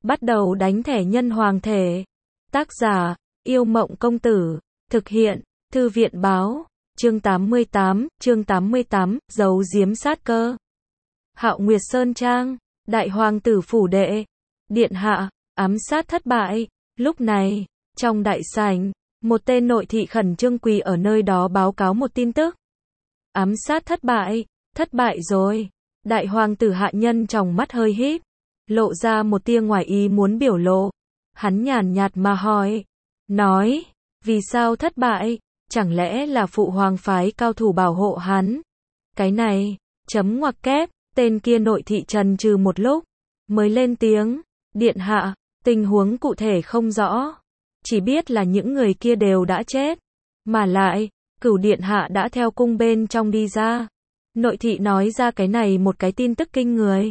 Bắt đầu đánh thẻ nhân hoàng thể. Tác giả, Yêu Mộng Công Tử. Thực hiện, Thư viện Báo. Chương 88, giấu giếm sát cơ. Hạo Nguyệt Sơn Trang, Đại Hoàng tử phủ đệ. Điện hạ, ám sát thất bại. Lúc này, trong đại sảnh, một tên nội thị khẩn trương quỳ ở nơi đó báo cáo một tin tức. Ám sát thất bại rồi. Đại hoàng tử Hạ Nhân trong mắt hơi híp, lộ ra một tia ngoài ý muốn biểu lộ. Hắn nhàn nhạt mà hỏi, nói, vì sao thất bại? Chẳng lẽ là phụ hoàng phái cao thủ bảo hộ hắn? Cái này, chấm ngoặc kép, tên kia nội thị trần trừ một lúc, mới lên tiếng, điện hạ, tình huống cụ thể không rõ. Chỉ biết là những người kia đều đã chết. Mà lại, Cửu điện hạ đã theo cung bên trong đi ra. Nội thị nói ra cái này một cái tin tức kinh người.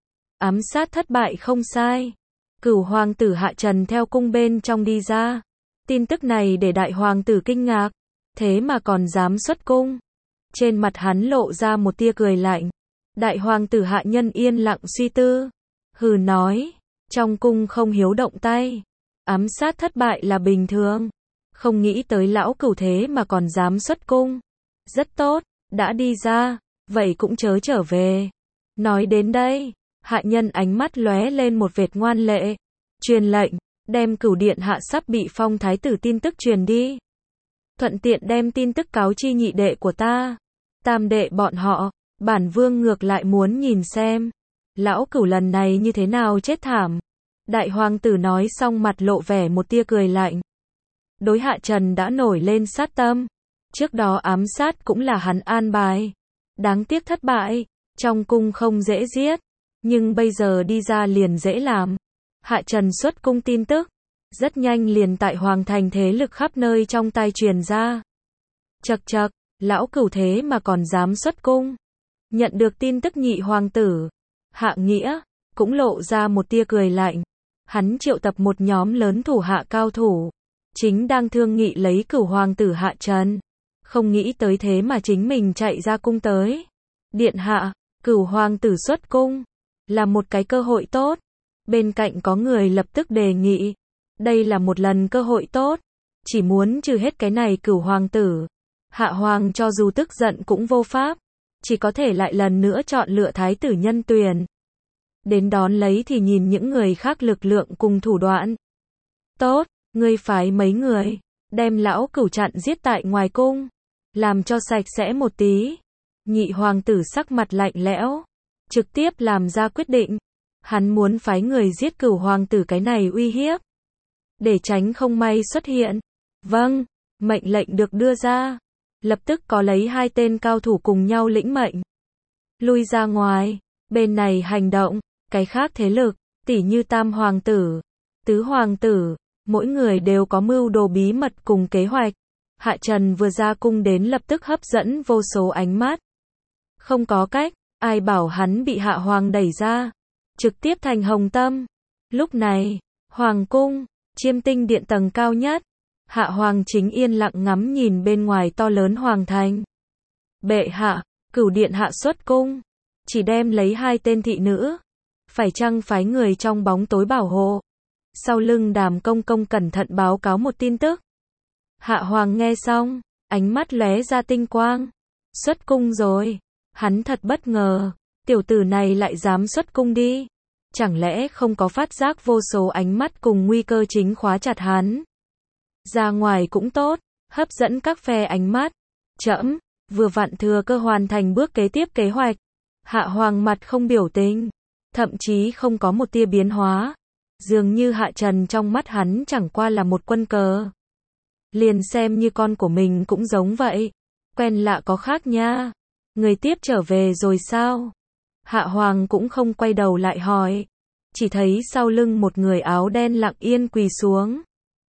Ám sát thất bại không sai. Cửu hoàng tử Hạ Trần theo cung bên trong đi ra. Tin tức này để đại hoàng tử kinh ngạc. Thế mà còn dám xuất cung. Trên mặt hắn lộ ra một tia cười lạnh. Đại hoàng tử Hạ Nhân yên lặng suy tư. Hừ nói, trong cung không hiếu động tay. Ám sát thất bại là bình thường. Không nghĩ tới lão Cửu thế mà còn dám xuất cung. Rất tốt, đã đi ra, vậy cũng chớ trở về. Nói đến đây, Hạ Nhân ánh mắt lóe lên một vệt ngoan lệ. Truyền lệnh, đem Cửu điện hạ sắp bị phong thái tử tin tức truyền đi. Thuận tiện đem tin tức cáo chi nhị đệ của ta. Tam đệ bọn họ, bản vương ngược lại muốn nhìn xem. Lão Cửu lần này như thế nào chết thảm. Đại hoàng tử nói xong mặt lộ vẻ một tia cười lạnh. Đối Hạ Trần đã nổi lên sát tâm. Trước đó ám sát cũng là hắn an bài. Đáng tiếc thất bại. Trong cung không dễ giết. Nhưng bây giờ đi ra liền dễ làm. Hạ Trần xuất cung tin tức. Rất nhanh liền tại hoàng thành thế lực khắp nơi trong tay truyền ra. Chậc chậc, lão Cửu thế mà còn dám xuất cung. Nhận được tin tức nhị hoàng tử. Hạ Nghĩa, cũng lộ ra một tia cười lạnh. Hắn triệu tập một nhóm lớn thủ hạ cao thủ. Chính đang thương nghị lấy Cửu hoàng tử Hạ Trần. Không nghĩ tới thế mà chính mình chạy ra cung tới. Điện hạ, Cửu hoàng tử xuất cung. Là một cái cơ hội tốt. Bên cạnh có người lập tức đề nghị. Đây là một lần cơ hội tốt. Chỉ muốn trừ hết cái này Cửu hoàng tử. Hạ hoàng cho dù tức giận cũng vô pháp. Chỉ có thể lại lần nữa chọn lựa thái tử nhân tuyển. Đến đón lấy thì nhìn những người khác lực lượng cùng thủ đoạn. Tốt, ngươi phái mấy người. Đem lão Cửu chặn giết tại ngoài cung. Làm cho sạch sẽ một tí. Nhị hoàng tử sắc mặt lạnh lẽo. Trực tiếp làm ra quyết định. Hắn muốn phái người giết Cửu hoàng tử cái này uy hiếp. Để tránh không may xuất hiện. Vâng, mệnh lệnh được đưa ra. Lập tức có lấy hai tên cao thủ cùng nhau lĩnh mệnh. Lui ra ngoài. Bên này hành động. Cái khác thế lực, tỉ như tam hoàng tử, tứ hoàng tử, mỗi người đều có mưu đồ bí mật cùng kế hoạch. Hạ Trần vừa ra cung đến lập tức hấp dẫn vô số ánh mắt. Không có cách, ai bảo hắn bị Hạ hoàng đẩy ra. Trực tiếp thành hồng tâm. Lúc này, hoàng cung, Chiêm Tinh điện tầng cao nhất. Hạ hoàng chính yên lặng ngắm nhìn bên ngoài to lớn hoàng thành. Bệ hạ, Cửu điện hạ xuất cung. Chỉ đem lấy hai tên thị nữ. Phải chăng phái người trong bóng tối bảo hộ? Sau lưng Đàm Công Công cẩn thận báo cáo một tin tức. Hạ hoàng nghe xong, ánh mắt lóe ra tinh quang. Xuất cung rồi. Hắn thật bất ngờ. Tiểu tử này lại dám xuất cung đi. Chẳng lẽ không có phát giác vô số ánh mắt cùng nguy cơ chính khóa chặt hắn? Ra ngoài cũng tốt, hấp dẫn các phe ánh mắt. Trẫm vừa vặn thừa cơ hoàn thành bước kế tiếp kế hoạch. Hạ hoàng mặt không biểu tình. Thậm chí không có một tia biến hóa. Dường như Hạ Trần trong mắt hắn chẳng qua là một quân cờ. Liền xem như con của mình cũng giống vậy. Quen lạ có khác nha. Người tiếp trở về rồi sao? Hạ hoàng cũng không quay đầu lại hỏi. Chỉ thấy sau lưng một người áo đen lặng yên quỳ xuống.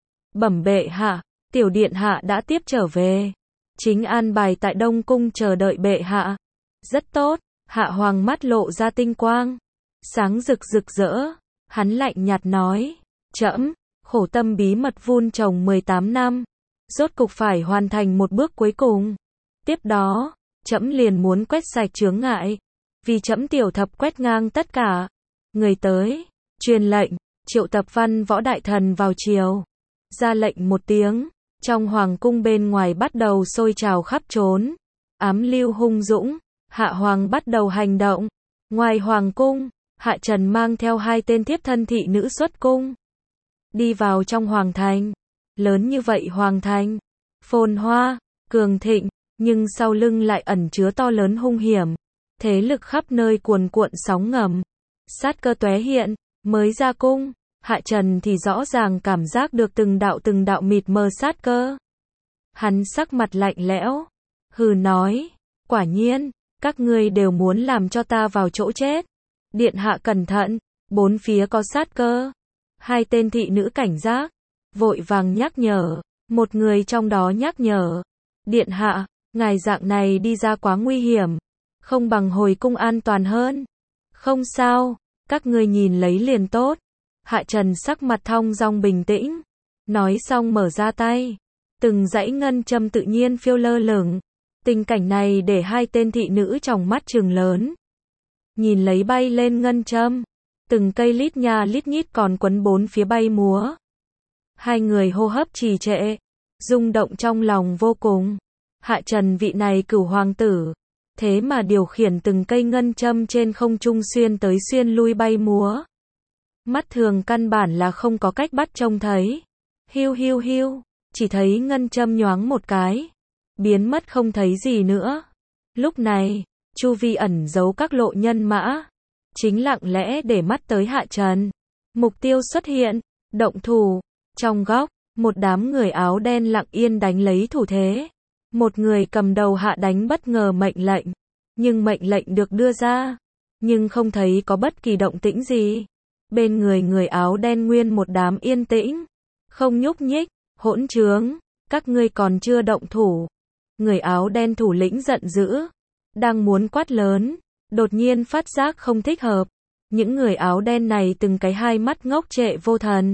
Bẩm bệ hạ, tiểu điện hạ đã tiếp trở về. Chính an bài tại Đông Cung chờ đợi bệ hạ. Rất tốt, Hạ hoàng mắt lộ ra tinh quang. Sáng rực rực rỡ, hắn lạnh nhạt nói, trẫm, khổ tâm bí mật vun trồng 18 năm, rốt cục phải hoàn thành một bước cuối cùng. Tiếp đó, trẫm liền muốn quét sạch chướng ngại, vì trẫm tiểu thập quét ngang tất cả. Người tới, truyền lệnh, triệu tập văn võ đại thần vào triều. Ra lệnh một tiếng, trong hoàng cung bên ngoài bắt đầu sôi trào khắp trốn. Ám lưu hung dũng, Hạ Hoàng bắt đầu hành động. Ngoài hoàng cung, Hạ Trần mang theo 2 tên thiếp thân thị nữ xuất cung. Đi vào trong hoàng thành. Lớn như vậy hoàng thành, phồn hoa, cường thịnh, nhưng sau lưng lại ẩn chứa to lớn hung hiểm. Thế lực khắp nơi cuồn cuộn sóng ngầm. Sát cơ tóe hiện, mới ra cung, Hạ Trần thì rõ ràng cảm giác được từng đạo mịt mờ sát cơ. Hắn sắc mặt lạnh lẽo, hừ nói, quả nhiên, các ngươi đều muốn làm cho ta vào chỗ chết. Điện hạ cẩn thận, bốn phía có sát cơ. 2 tên thị nữ cảnh giác, vội vàng nhắc nhở, một người trong đó nhắc nhở, điện hạ, ngài dạng này đi ra quá nguy hiểm, không bằng hồi cung an toàn hơn. Không sao, các ngươi nhìn lấy liền tốt. Hạ Trần sắc mặt thong dong bình tĩnh, nói xong mở ra tay, từng dãy ngân châm tự nhiên phiêu lơ lửng. Tình cảnh này để 2 tên thị nữ trong mắt trừng lớn. Nhìn lấy bay lên ngân châm, từng cây lít nha lít nhít còn quấn bốn phía bay múa. 2 người hô hấp trì trệ, rung động trong lòng vô cùng. Hạ Trần vị này cửu hoàng tử, thế mà điều khiển từng cây ngân châm trên không trung xuyên tới xuyên lui bay múa. Mắt thường căn bản là không có cách bắt trông thấy. Hiu hiu hiu, chỉ thấy ngân châm nhoáng một cái, biến mất không thấy gì nữa. Lúc này, chu vi ẩn giấu các lộ nhân mã, chính lặng lẽ để mắt tới Hạ Trần. Mục tiêu xuất hiện, động thủ. Trong góc, một đám người áo đen lặng yên đánh lấy thủ thế. Một người cầm đầu hạ đánh bất ngờ mệnh lệnh. Nhưng mệnh lệnh được đưa ra, nhưng không thấy có bất kỳ động tĩnh gì. Bên người áo đen nguyên một đám yên tĩnh, không nhúc nhích. Hỗn trướng, các ngươi còn chưa động thủ. Người áo đen thủ lĩnh giận dữ, đang muốn quát lớn, đột nhiên phát giác không thích hợp. Những người áo đen này từng cái 2 mắt ngốc trệ vô thần.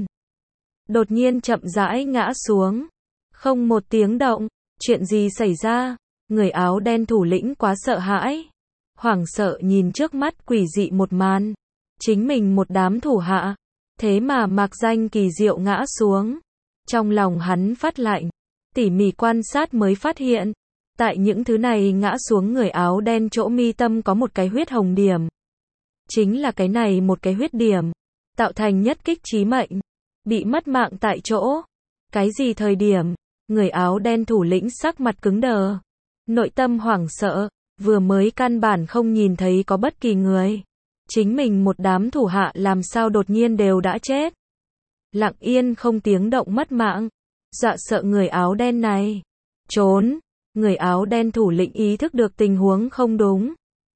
Đột nhiên chậm rãi ngã xuống, không một tiếng động. Chuyện gì xảy ra? Người áo đen thủ lĩnh quá sợ hãi, hoảng sợ nhìn trước mắt quỷ dị một màn. Chính mình một đám thủ hạ, thế mà mạc danh kỳ diệu ngã xuống. Trong lòng hắn phát lạnh, tỉ mỉ quan sát mới phát hiện, tại những thứ này ngã xuống người áo đen chỗ mi tâm có một cái huyết hồng điểm. Chính là cái này một cái huyết điểm, tạo thành nhất kích chí mệnh, bị mất mạng tại chỗ. Cái gì thời điểm? Người áo đen thủ lĩnh sắc mặt cứng đờ, nội tâm hoảng sợ, vừa mới căn bản không nhìn thấy có bất kỳ người. Chính mình một đám thủ hạ làm sao đột nhiên đều đã chết. Lặng yên không tiếng động mất mạng, dọa sợ người áo đen này. Trốn, người áo đen thủ lĩnh ý thức được tình huống không đúng.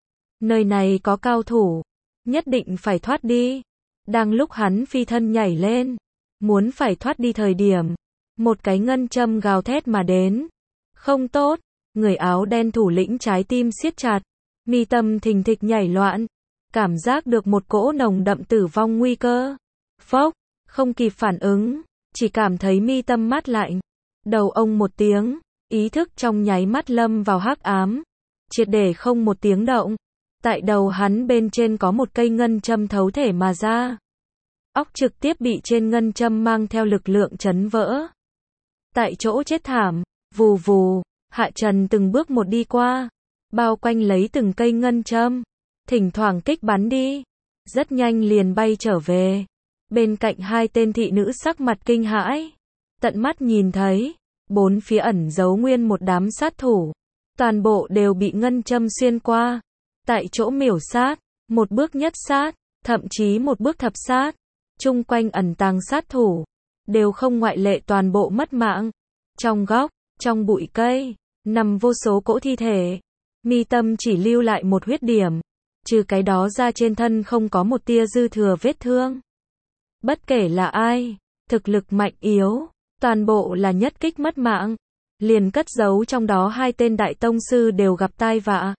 Nơi này có cao thủ, nhất định phải thoát đi. Đang lúc hắn phi thân nhảy lên, muốn phải thoát đi thời điểm, một cái ngân châm gào thét mà đến. Không tốt, người áo đen thủ lĩnh trái tim siết chặt, mi tâm thình thịch nhảy loạn, cảm giác được một cỗ nồng đậm tử vong nguy cơ. Phốc, không kịp phản ứng, chỉ cảm thấy mi tâm mát lạnh. Đầu ông một tiếng, ý thức trong nháy mắt lâm vào hắc ám, triệt để không một tiếng động. Tại đầu hắn bên trên có một cây ngân châm thấu thể mà ra. Óc trực tiếp bị trên ngân châm mang theo lực lượng chấn vỡ. Tại chỗ chết thảm, vù vù, Hạ Trần từng bước một đi qua, bao quanh lấy từng cây ngân châm, thỉnh thoảng kích bắn đi, rất nhanh liền bay trở về. Bên cạnh 2 tên thị nữ sắc mặt kinh hãi, tận mắt nhìn thấy, bốn phía ẩn giấu nguyên một đám sát thủ, toàn bộ đều bị ngân châm xuyên qua, tại chỗ miểu sát, một bước nhất sát, thậm chí một bước thập sát, chung quanh ẩn tàng sát thủ, đều không ngoại lệ toàn bộ mất mạng. Trong góc, trong bụi cây, nằm vô số cỗ thi thể, mi tâm chỉ lưu lại một huyết điểm, trừ cái đó ra trên thân không có một tia dư thừa vết thương. Bất kể là ai, thực lực mạnh yếu, toàn bộ là nhất kích mất mạng, liền cất giấu trong đó 2 tên đại tông sư đều gặp tai vạ,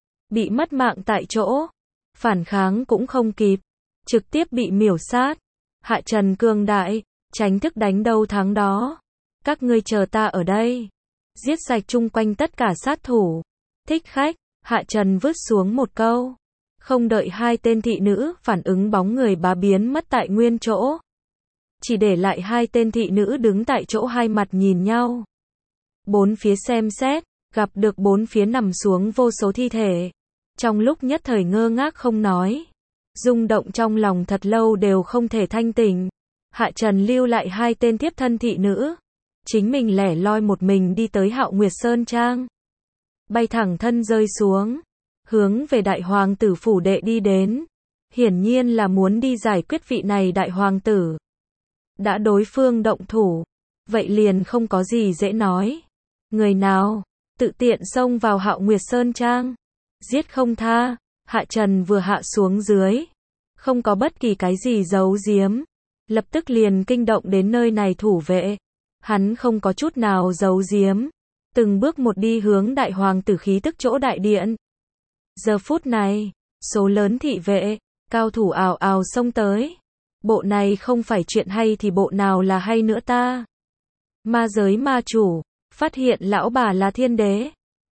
bị mất mạng tại chỗ, phản kháng cũng không kịp, trực tiếp bị miểu sát. Hạ Trần cường đại, tránh thức đánh đâu thắng đó. Các ngươi chờ ta ở đây, giết sạch chung quanh tất cả sát thủ. Thích khách, Hạ Trần vứt xuống một câu, Không đợi hai tên thị nữ phản ứng, bóng người bá biến mất tại nguyên chỗ. Chỉ để lại hai tên thị nữ đứng tại chỗ, hai mặt nhìn nhau. Bốn phía xem xét, gặp được bốn phía nằm xuống vô số thi thể. Trong lúc nhất thời ngơ ngác không nói. Rung động trong lòng thật lâu đều không thể thanh tỉnh. Hạ Trần lưu lại hai tên thiếp thân thị nữ. Chính mình lẻ loi một mình đi tới Hạo Nguyệt Sơn Trang. Bay thẳng thân rơi xuống. Hướng về đại hoàng tử phủ đệ đi đến. Hiển nhiên là muốn đi giải quyết vị này đại hoàng tử. Đã đối phương động thủ. Vậy liền không có gì dễ nói. Người nào tự tiện xông vào Hạo Nguyệt Sơn Trang. Giết không tha. Hạ Trần vừa hạ xuống dưới. Không có bất kỳ cái gì giấu giếm. Lập tức liền kinh động đến nơi này thủ vệ. Hắn không có chút nào giấu giếm. Từng bước một đi hướng đại hoàng tử khí tức chỗ đại điện. Giờ phút này, số lớn thị vệ, cao thủ ào ào xông tới. Bộ này không phải chuyện hay thì bộ nào là hay nữa ta? Ma giới ma chủ, phát hiện lão bà là thiên đế.